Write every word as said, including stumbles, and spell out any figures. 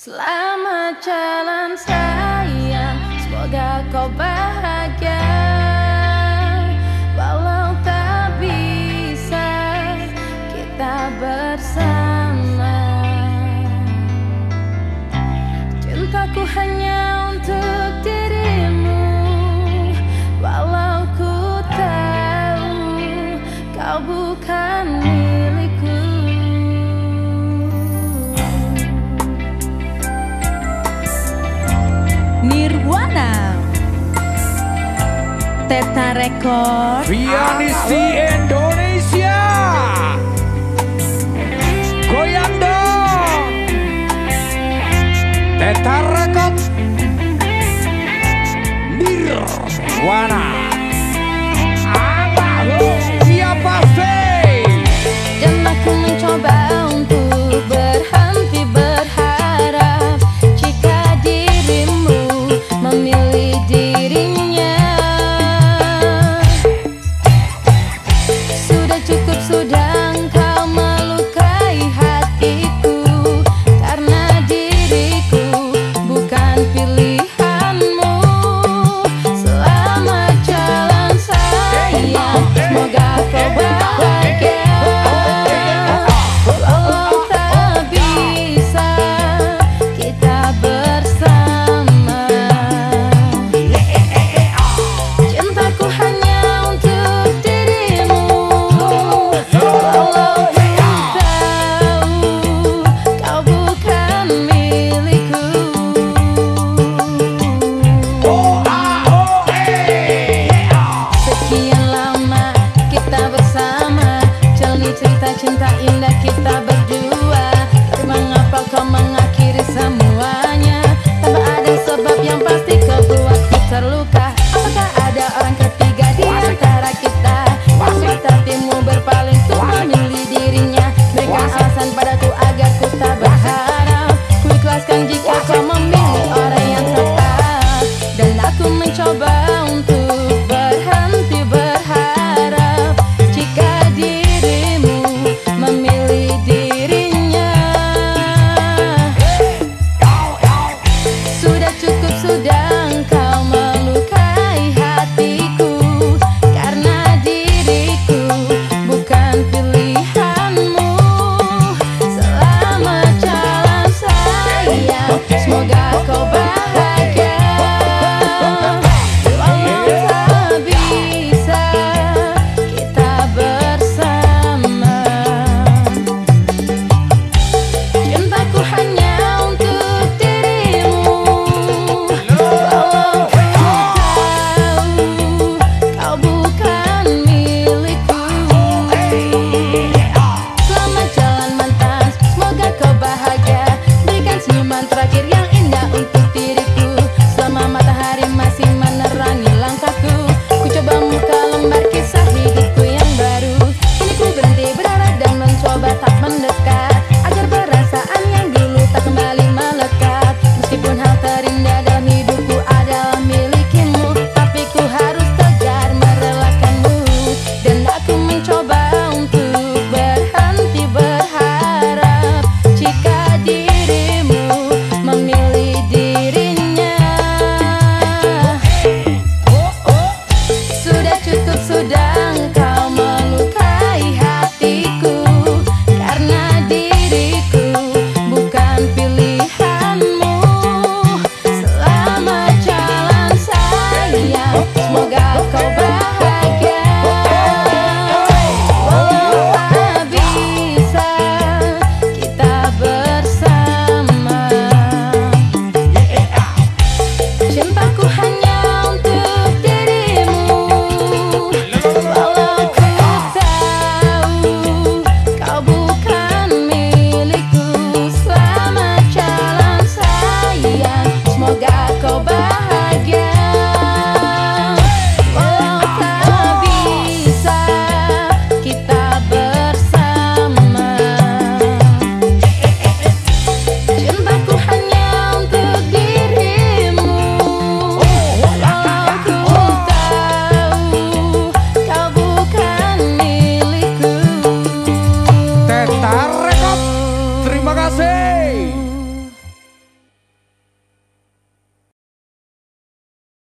Selamat jalan sayang, semoga kau bahagia. Walau tak bisa kita bersama, cintaku hanya untuk dirimu. Walau ku tahu kau bukan milikku. Nirwana Teta Record Pianisti Indonesia, goyang dong. Teta Record Nirwana. Siapa sih? Dan aku mencoba untuk berhenti berharap jika dirimu memilih dirinya. Sudah cukup, sudah engkau melukai hatiku, karena diriku bukan pilihanmu. Selamat jalan sayang, semoga kau bahagia. Walau tak bisa kita bersama, cintaku hanya untuk dirimu. Walau ku tahu kau bukan milikku. Sekian lama kita bersama, jalani cerita cinta indah kita berdua. Tapi mengapa kau mengakhiri semuanya tanpa ada sebab yang pasti kau buatku terluka? Apakah ada orang ketiga di antara kita? Maksud hatimu berpaling untuk memilih dirinya. Berikan alasan padaku agar ku tak berharap. Ku ikhlaskan jika kau memilih orang yang tepat. Dan aku mencoba untuk berhenti berharap jika dirimu memilih dirinya. Sudah cukup, sudah engkau melukai hatiku, karena diriku bukan pilihanmu. Selamat jalan sayang, semoga kau bahagia. Walau tak bisa kita bersama, cintaku hanya untuk dirimu. Walau ku tahu kau bukan milikku. Selamat jalan mantan, semoga kau bahagia. Berikan senyuman terakhir yang indah untuk diriku. Selama matahari masih menerangi langkahku, ku coba buka lembar kisah hidupku yang baru. Kini ku berhenti berharap dan mencoba tak mendekat, agar perasaan yang dulu tak kembali melekat. Meskipun hal terindah dalam hidupku adalah milikimu, tapi ku harus tegar merelakanmu. Dan aku mencoba untuk berhenti berharap jika dirimu memilih dirinya. Sudah cukup, sudah engkau melukai hatiku, karena diriku bukan pilihanmu. Selamat jalan sayang, semoga kau bahagia. Walau tak bisa kita bersama, cintaku hanya untuk dirimu. Walau ku tahu kau bukan milikku. Selamat jalan sayang, semoga kau bahagia. Walau tak bisa kita bersama, cintaku hanya untuk dirimu. Walau ku tahu kau bukan milikku. Teta Record, terima kasih.